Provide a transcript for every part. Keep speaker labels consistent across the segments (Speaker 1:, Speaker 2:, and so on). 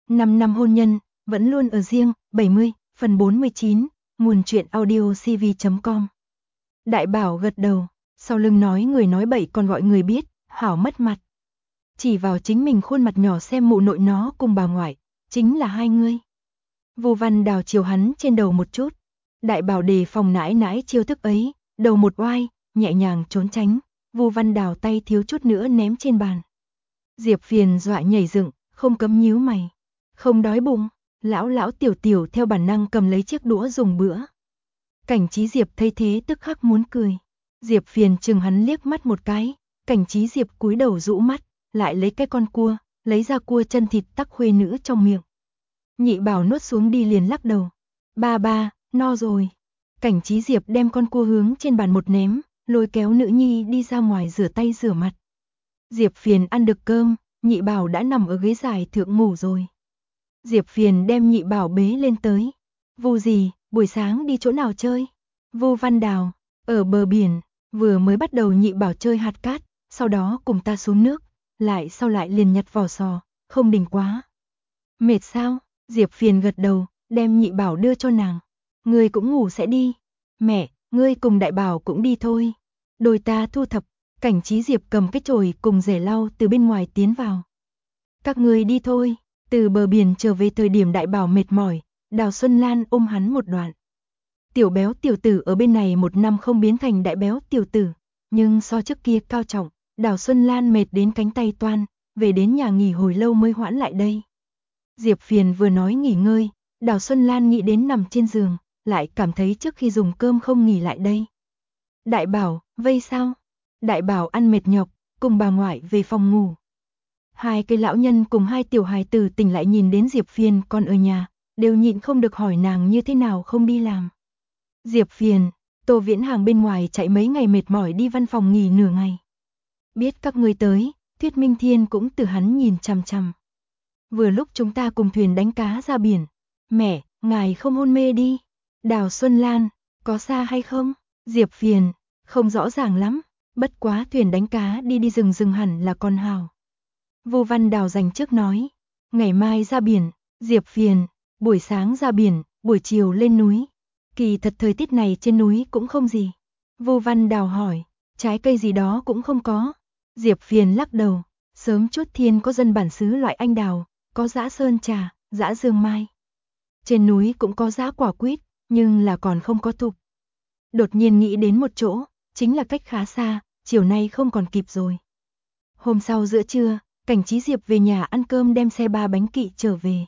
Speaker 1: 5 năm hôn nhân, vẫn luôn ở riêng, 70, phần 49, nguồn truyện audio cv.com. Đại Bảo gật đầu, sau lưng nói người nói bậy còn gọi người biết, hảo mất mặt. Chỉ vào chính mình khuôn mặt nhỏ xem mụ nội nó cùng bà ngoại, chính là hai ngươi. Vu Văn Đào chiều hắn trên đầu một chút. Đại Bảo đề phòng nãi nãi chiêu thức ấy, đầu một oai, nhẹ nhàng trốn tránh. Vu Văn Đào tay thiếu chút nữa ném trên bàn. Diệp Phiền dọa nhảy dựng, không cấm nhíu mày. Không đói bụng, lão tiểu tiểu theo bản năng cầm lấy chiếc đũa dùng bữa. Cảnh Trí Diệp thấy thế tức khắc muốn cười. Diệp Phiền chừng hắn liếc mắt một cái, Cảnh Trí Diệp cúi đầu rũ mắt, lại lấy cái con cua, lấy ra cua chân thịt tắc khuê nữ trong miệng. Nhị Bảo nuốt xuống đi liền lắc đầu. Ba, no rồi. Cảnh Trí Diệp đem con cua hướng trên bàn một ném, lôi kéo nữ nhi đi ra ngoài rửa tay rửa mặt. Diệp Phiền ăn được cơm, Nhị Bảo đã nằm ở ghế dài thượng ngủ rồi. Diệp Phiền đem Nhị Bảo bế lên tới. Vu gì, buổi sáng đi chỗ nào chơi? Vu Văn Đào, ở bờ biển, vừa mới bắt đầu Nhị Bảo chơi hạt cát, sau đó cùng ta xuống nước, sau lại liền nhặt vỏ sò, không đỉnh quá. Mệt sao? Diệp Phiền gật đầu, đem Nhị Bảo đưa cho nàng. Ngươi cũng ngủ sẽ đi. Mẹ, ngươi cùng Đại Bảo cũng đi thôi. Đôi ta thu thập. Cảnh Trí Diệp cầm cái chổi cùng rẻ lau từ bên ngoài tiến vào. Các ngươi đi thôi. Từ bờ biển trở về thời điểm Đại Bảo mệt mỏi, Đào Xuân Lan ôm hắn một đoạn. Tiểu béo tiểu tử ở bên này một năm không biến thành đại béo tiểu tử, nhưng so trước kia cao trọng, Đào Xuân Lan mệt đến cánh tay toan, về đến nhà nghỉ hồi lâu mới hoãn lại đây. Diệp Phiền vừa nói nghỉ ngơi, Đào Xuân Lan nghĩ đến nằm trên giường, lại cảm thấy trước khi dùng cơm không nghỉ lại đây. Đại Bảo, vây sao? Đại Bảo ăn mệt nhọc, cùng bà ngoại về phòng ngủ. Hai cái lão nhân cùng hai tiểu hài tử tỉnh lại nhìn đến Diệp Phiền còn ở nhà, đều nhịn không được hỏi nàng như thế nào không đi làm. Diệp Phiền, Tô Viễn Hàng bên ngoài chạy mấy ngày mệt mỏi đi văn phòng nghỉ nửa ngày. Biết các ngươi tới, Thuyết Minh Thiên cũng từ hắn nhìn chằm chằm. Vừa lúc chúng ta cùng thuyền đánh cá ra biển. Mẹ, ngài không hôn mê đi. Đào Xuân Lan, có xa hay không? Diệp Phiền, không rõ ràng lắm, bất quá thuyền đánh cá đi rừng hẳn là con hào. Vu Văn Đào dành trước nói, ngày mai ra biển. Diệp Phiền, buổi sáng ra biển, buổi chiều lên núi. Kỳ thật thời tiết này trên núi cũng không gì. Vu Văn Đào hỏi, trái cây gì đó cũng không có. Diệp Phiền lắc đầu, sớm chút thiên có dân bản xứ loại anh đào, có dã sơn trà, dã dương mai. Trên núi cũng có dã quả quýt, nhưng là còn không có thục. Đột nhiên nghĩ đến một chỗ, chính là cách khá xa, chiều nay không còn kịp rồi. Hôm sau giữa trưa, Cảnh Trí Diệp về nhà ăn cơm đem xe 3 bánh kỵ trở về.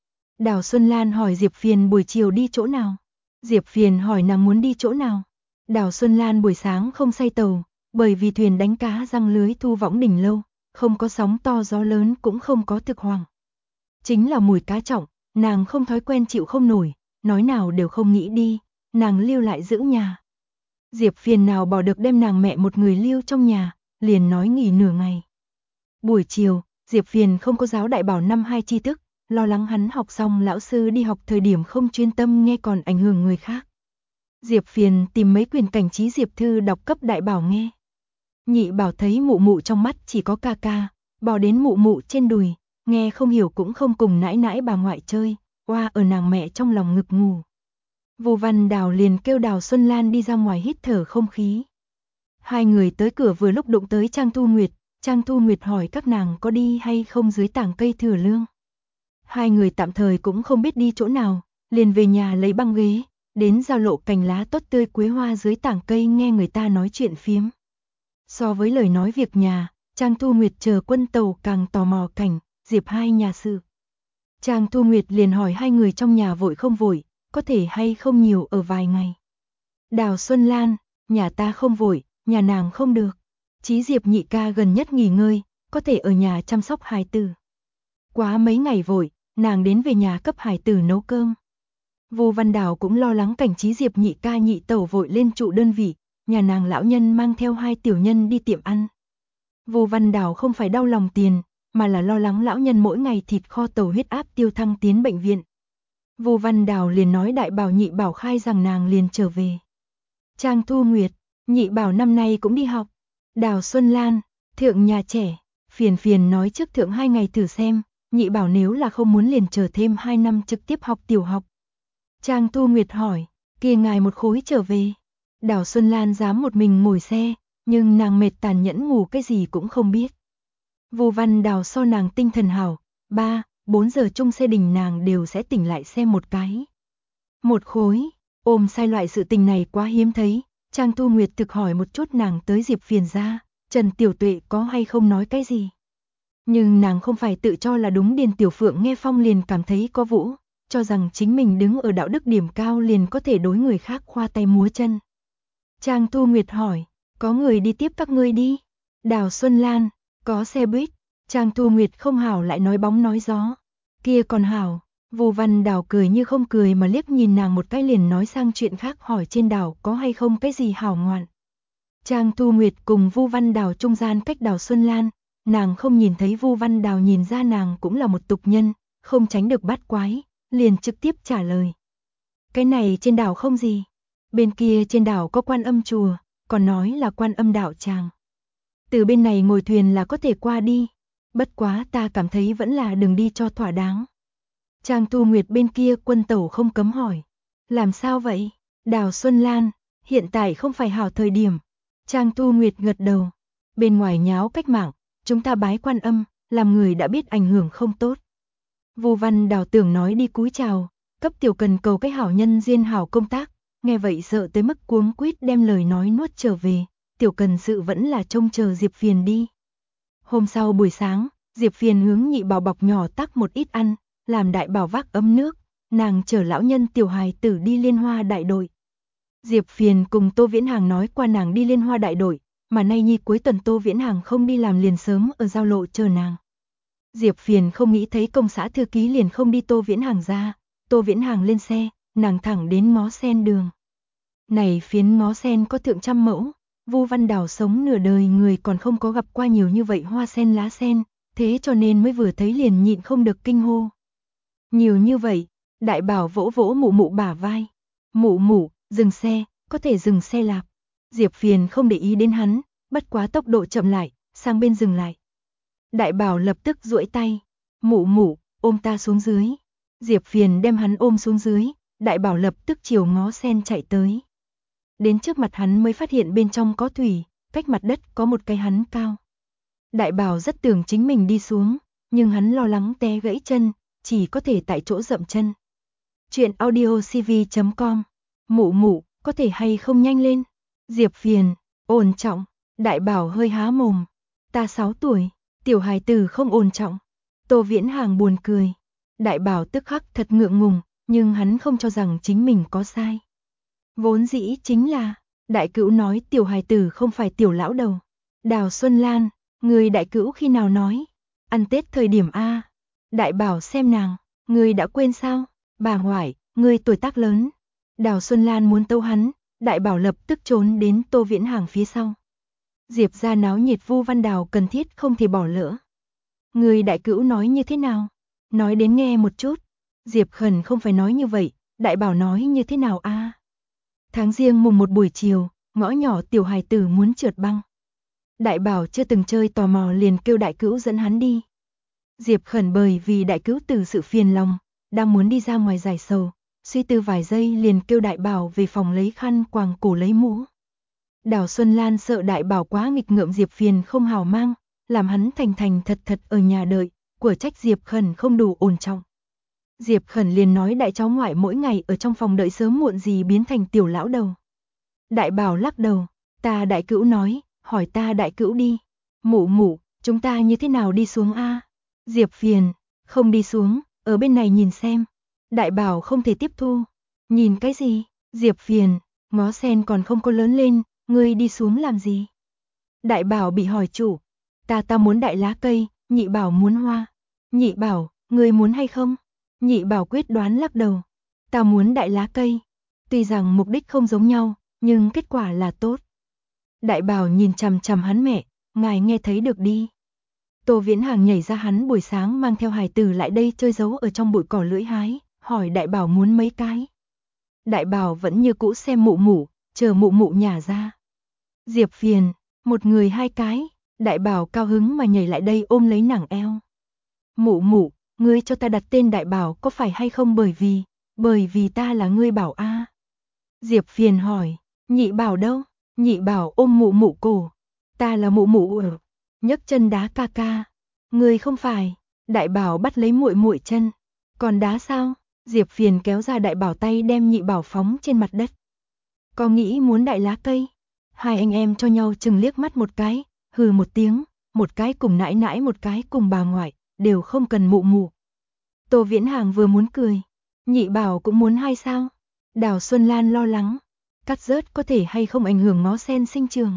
Speaker 1: Đào Xuân Lan hỏi Diệp Phiền buổi chiều đi chỗ nào. Diệp Phiền hỏi nàng muốn đi chỗ nào. Đào Xuân Lan buổi sáng không say tàu, bởi vì thuyền đánh cá răng lưới thu võng đỉnh lâu, không có sóng to gió lớn cũng không có thực hoàng. Chính là mùi cá trọng, nàng không thói quen chịu không nổi, nói nào đều không nghĩ đi, nàng lưu lại giữ nhà. Diệp Phiền nào bỏ được đem nàng mẹ một người lưu trong nhà, liền nói nghỉ nửa ngày. Buổi chiều, Diệp Phiền không có giáo Đại Bảo năm 2 tri thức, lo lắng hắn học xong lão sư đi học thời điểm không chuyên tâm nghe còn ảnh hưởng người khác. Diệp Phiền tìm mấy quyển Cảnh Trí Diệp thư đọc cấp Đại Bảo nghe. Nhị Bảo thấy mụ mụ trong mắt chỉ có ca ca, bò đến mụ mụ trên đùi, nghe không hiểu cũng không cùng nãi nãi bà ngoại chơi, oa ở nàng mẹ trong lòng ngực ngủ. Vu Văn Đào liền kêu Đào Xuân Lan đi ra ngoài hít thở không khí. Hai người tới cửa vừa lúc đụng tới Trang Thu Nguyệt, Trang Thu Nguyệt hỏi các nàng có đi hay không dưới tảng cây thừa lương. Hai người tạm thời cũng không biết đi chỗ nào, liền về nhà lấy băng ghế, đến giao lộ cành lá tốt tươi quế hoa dưới tảng cây nghe người ta nói chuyện phiếm. So với lời nói việc nhà, Trang Thu Nguyệt chờ quân tàu càng tò mò Cảnh, Diệp hai nhà sự. Trang Thu Nguyệt liền hỏi hai người trong nhà vội không vội, có thể hay không nhiều ở vài ngày. Đào Xuân Lan, nhà ta không vội, nhà nàng không được. Trí Diệp nhị ca gần nhất nghỉ ngơi, có thể ở nhà chăm sóc hài tử. Quá mấy ngày vội, nàng đến về nhà cấp hài tử nấu cơm. Vu Văn Đào cũng lo lắng Cảnh Trí Diệp nhị ca nhị tẩu vội lên trụ đơn vị, nhà nàng lão nhân mang theo hai tiểu nhân đi tiệm ăn. Vu Văn Đào không phải đau lòng tiền, mà là lo lắng lão nhân mỗi ngày thịt kho tàu huyết áp tiêu thăng tiến bệnh viện. Vu Văn Đào liền nói Đại Bảo nhị Bảo khai rằng nàng liền trở về. Trang Thu Nguyệt, nhị Bảo năm nay cũng đi học. Đào Xuân Lan, thượng nhà trẻ, Phiền nói trước thượng 2 ngày thử xem, Nhị bảo nếu là không muốn liền chờ thêm 2 năm trực tiếp học tiểu học. Trang Thu Nguyệt hỏi, kia ngài một khối trở về. Đào Xuân Lan dám một mình ngồi xe, nhưng nàng mệt tàn nhẫn ngủ cái gì cũng không biết. Vu Văn Đào so nàng tinh thần hảo, 3-4 giờ chung xe đình nàng đều sẽ tỉnh lại xem một cái. Một khối, ôm sai loại sự tình này quá hiếm thấy. Trang Thu Nguyệt thực hỏi một chút nàng tới Diệp Phiền ra, Trần Tiểu Tuệ có hay không nói cái gì. Nhưng nàng không phải tự cho là đúng. Điền Tiểu Phượng nghe phong liền cảm thấy có vũ, cho rằng chính mình đứng ở đạo đức điểm cao liền có thể đối người khác khoa tay múa chân. Trang Thu Nguyệt hỏi, có người đi tiếp các ngươi đi? Đào Xuân Lan, có xe buýt. Trang Thu Nguyệt không hảo lại nói bóng nói gió. Kia còn hảo. Vu Văn Đào cười như không cười mà liếc nhìn nàng một cái liền nói sang chuyện khác, hỏi trên đảo có hay không cái gì hảo ngoạn. Trang Thu Nguyệt cùng Vu Văn Đào trung gian cách Đào Xuân Lan, nàng không nhìn thấy Vu Văn Đào nhìn ra nàng cũng là một tục nhân, không tránh được bắt quái, liền trực tiếp trả lời. Cái này trên đảo không gì, bên kia trên đảo có Quan Âm chùa, còn nói là Quan Âm đạo tràng. Từ bên này ngồi thuyền là có thể qua đi, bất quá ta cảm thấy vẫn là đừng đi cho thỏa đáng. Trang Thu Nguyệt bên kia Quân Tẩu không cấm hỏi, làm sao vậy? Đào Xuân Lan, hiện tại không phải hảo thời điểm. Trang Thu Nguyệt gật đầu, bên ngoài nháo cách mạng, chúng ta bái Quan Âm, làm người đã biết ảnh hưởng không tốt. Vu Văn Đào tưởng nói đi cúi chào, cấp Tiểu Cần cầu cái hảo nhân duyên hảo công tác, nghe vậy sợ tới mức cuống quýt đem lời nói nuốt trở về. Tiểu Cần sự vẫn là trông chờ Diệp Phiền đi. Hôm sau buổi sáng, Diệp Phiền hướng nhị bảo bọc nhỏ tắc một ít ăn, làm đại bảo vác ấm nước, nàng chở lão nhân tiểu hài tử đi Liên Hoa đại đội. Diệp Phiền cùng Tô Viễn Hàng nói qua nàng đi Liên Hoa đại đội, mà nay nhi cuối tuần Tô Viễn Hàng không đi làm liền sớm ở giao lộ chờ nàng. Diệp Phiền không nghĩ thấy công xã thư ký liền không đi Tô Viễn Hàng ra, Tô Viễn Hàng lên xe, nàng thẳng đến ngó sen đường. Này phiến ngó sen có thượng trăm mẫu, Vu Văn Đào sống nửa đời người còn không có gặp qua nhiều như vậy hoa sen lá sen, thế cho nên mới vừa thấy liền nhịn không được kinh hô. Nhiều như vậy, đại bảo vỗ vỗ mụ mụ bả vai. Mụ mụ, dừng xe, có thể dừng xe lạp. Diệp Phiền không để ý đến hắn, bất quá tốc độ chậm lại, sang bên dừng lại. Đại bảo lập tức duỗi tay. Mụ mụ, ôm ta xuống dưới. Diệp Phiền đem hắn ôm xuống dưới, đại bảo lập tức chiều ngó sen chạy tới. Đến trước mặt hắn mới phát hiện bên trong có thủy, cách mặt đất có một cái hắn cao. Đại bảo rất tưởng chính mình đi xuống, nhưng hắn lo lắng té gãy chân, chỉ có thể tại chỗ dậm chân. Chuyện audiocv.com. Mụ mụ, có thể hay không nhanh lên? Diệp Phiền, ổn trọng. Đại bảo hơi há mồm. Ta 6 tuổi, tiểu hài tử không ổn trọng. Tô Viễn Hàng buồn cười. Đại bảo tức khắc thật ngượng ngùng, nhưng hắn không cho rằng chính mình có sai. Vốn dĩ chính là, đại cữu nói tiểu hài tử không phải tiểu lão đầu. Đào Xuân Lan, người đại cữu khi nào nói? Ăn Tết thời điểm A. Đại bảo xem nàng, người đã quên sao? Bà ngoại, người tuổi tác lớn. Đào Xuân Lan muốn tâu hắn, đại bảo lập tức trốn đến Tô Viễn Hàng phía sau. Diệp ra náo nhiệt, Vu Văn Đào cần thiết không thể bỏ lỡ. Người đại cữu nói như thế nào? Nói đến nghe một chút. Diệp Khẩn không phải nói như vậy, đại bảo nói như thế nào a? Tháng Giêng mùng 1 buổi chiều, ngõ nhỏ tiểu hài tử muốn trượt băng. Đại bảo chưa từng chơi tò mò liền kêu đại cữu dẫn hắn đi. Diệp Khẩn bởi vì đại cữu từ sự phiền lòng, đang muốn đi ra ngoài giải sầu, suy tư vài giây liền kêu đại bảo về phòng lấy khăn quàng cổ lấy mũ. Đào Xuân Lan sợ đại bảo quá nghịch ngợm Diệp Phiền không hào mang, làm hắn thành thành thật thật ở nhà đợi, của trách Diệp Khẩn không đủ ổn trọng. Diệp Khẩn liền nói đại cháu ngoại mỗi ngày ở trong phòng đợi sớm muộn gì biến thành tiểu lão đầu. Đại bảo lắc đầu, ta đại cữu nói, hỏi ta đại cữu đi. Mụ mụ, chúng ta như thế nào đi xuống a? Diệp Phiền, không đi xuống, ở bên này nhìn xem. Đại bảo không thể tiếp thu. Nhìn cái gì? Diệp Phiền, ngó sen còn không có lớn lên, ngươi đi xuống làm gì? Đại bảo bị hỏi chủ. Ta muốn đại lá cây, nhị bảo muốn hoa. Nhị bảo, ngươi muốn hay không? Nhị bảo quyết đoán lắc đầu. Ta muốn đại lá cây. Tuy rằng mục đích không giống nhau, nhưng kết quả là tốt. Đại bảo nhìn chằm chằm hắn mẹ, ngài nghe thấy được đi. Tô Viễn Hàng nhảy ra hắn buổi sáng mang theo hài tử lại đây chơi giấu ở trong bụi cỏ lưỡi hái, hỏi đại bảo muốn mấy cái. Đại bảo vẫn như cũ xem mụ mụ, chờ mụ mụ nhả ra. Diệp Phiền, một người 2 cái, đại bảo cao hứng mà nhảy lại đây ôm lấy nàng eo. Mụ mụ, ngươi cho ta đặt tên Đại Bảo có phải hay không bởi vì ta là ngươi bảo a. Diệp Phiền hỏi, Nhị Bảo đâu? Nhị Bảo ôm Mụ Mụ cổ, ta là Mụ Mụ ở, nhấc chân đá ca ca. Ngươi không phải. Đại Bảo bắt lấy muội muội chân, còn đá sao? Diệp Phiền kéo ra Đại Bảo tay đem Nhị Bảo phóng trên mặt đất. Có nghĩ muốn đại lá cây? Hai anh em cho nhau chừng liếc mắt một cái, hừ một tiếng, một cái cùng nãi nãi một cái cùng bà ngoại, đều không cần Mụ Mụ. Tô Viễn Hàng vừa muốn cười, Nhị Bảo cũng muốn hay sao? Đào Xuân Lan lo lắng, cắt rớt có thể hay không ảnh hưởng ngó sen sinh trường.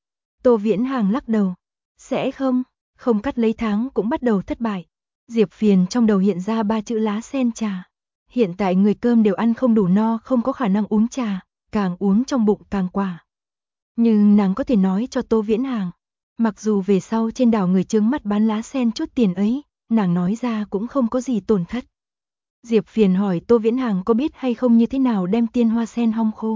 Speaker 1: Tô Viễn Hàng lắc đầu, sẽ không cắt lấy tháng cũng bắt đầu thất bại. Diệp Phiền trong đầu hiện ra 3 chữ lá sen trà. Hiện tại người cơm đều ăn không đủ no, không có khả năng uống trà, càng uống trong bụng càng quả. Nhưng nàng có thể nói cho Tô Viễn Hàng, mặc dù về sau trên đảo người trướng mắt bán lá sen chút tiền ấy, nàng nói ra cũng không có gì tổn thất. Diệp Phiền hỏi Tô Viễn Hàng có biết hay không như thế nào đem tiên hoa sen hong khô.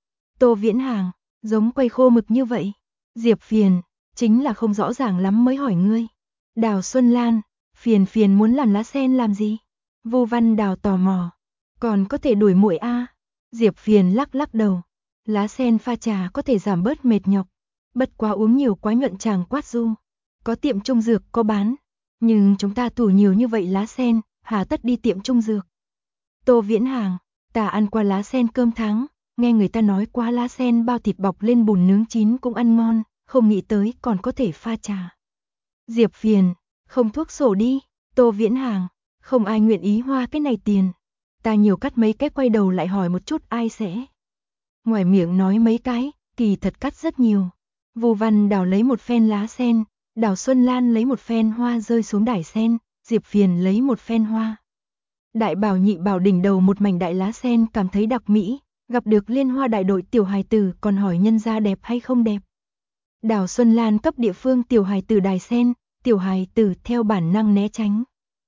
Speaker 1: Tô Viễn Hàng, giống quay khô mực như vậy. Diệp Phiền, chính là không rõ ràng lắm mới hỏi ngươi. Đào Xuân Lan, Phiền muốn làm lá sen làm gì? Vô Văn Đào tò mò, còn có thể đuổi muội a. Diệp Phiền lắc đầu, lá sen pha trà có thể giảm bớt mệt nhọc, bất quá uống nhiều quá nhuận chàng quát du. Có tiệm trung dược có bán, nhưng chúng ta tủ nhiều như vậy lá sen, hà tất đi tiệm trung dược. Tô Viễn Hàng, ta ăn qua lá sen cơm tháng, nghe người ta nói qua lá sen bao thịt bọc lên bùn nướng chín cũng ăn ngon, không nghĩ tới còn có thể pha trà. Diệp Phiền, không thuốc sổ đi. Tô Viễn Hàng, không ai nguyện ý hoa cái này tiền. Ta nhiều cắt mấy cái quay đầu lại hỏi một chút ai sẽ. Ngoài miệng nói mấy cái, kỳ thật cắt rất nhiều. Vô Văn Đào lấy một phen lá sen, Đào Xuân Lan lấy một phen hoa rơi xuống đài sen, Diệp Phiền lấy một phen hoa. Đại Bảo Nhị Bảo đỉnh đầu một mảnh đại lá sen cảm thấy đặc mỹ, gặp được liên hoa đại đội tiểu hài tử còn hỏi nhân gia đẹp hay không đẹp. Đào Xuân Lan cấp địa phương tiểu hài tử đài sen, tiểu hài tử theo bản năng né tránh.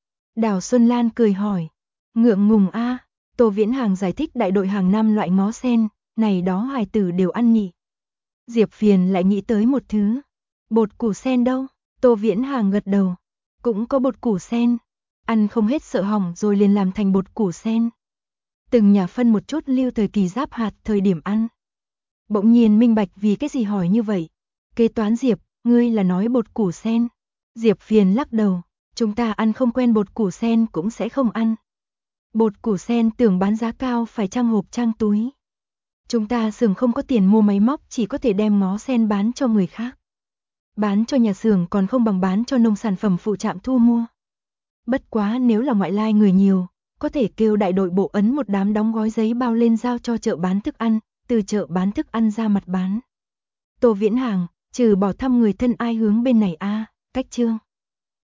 Speaker 1: Đào Xuân Lan cười hỏi, ngượng ngùng a. Tô Viễn Hàng giải thích đại đội hàng năm loại ngó sen, này đó hài tử đều ăn nhỉ. Diệp Phiền lại nghĩ tới một thứ, bột củ sen đâu? Tô Viễn Hàng gật đầu, cũng có bột củ sen, ăn không hết sợ hỏng rồi liền làm thành bột củ sen. Từng nhà phân một chút lưu thời kỳ giáp hạt thời điểm ăn. Bỗng nhiên minh bạch vì cái gì hỏi như vậy. Kế toán Diệp, ngươi là nói bột củ sen. Diệp Phiền lắc đầu, chúng ta ăn không quen bột củ sen cũng sẽ không ăn. Bột củ sen tưởng bán giá cao phải trang hộp trang túi. Chúng ta xưởng không có tiền mua máy móc, chỉ có thể đem ngó sen bán cho người khác. Bán cho nhà xưởng còn không bằng bán cho nông sản phẩm phụ trạm thu mua. Bất quá nếu là ngoại lai người nhiều, có thể kêu đại đội bộ ấn một đám đóng gói giấy bao lên giao cho chợ bán thức ăn, từ chợ bán thức ăn ra mặt bán. Tô Viễn Hàng, trừ bỏ thăm người thân ai hướng bên này a, cách chương.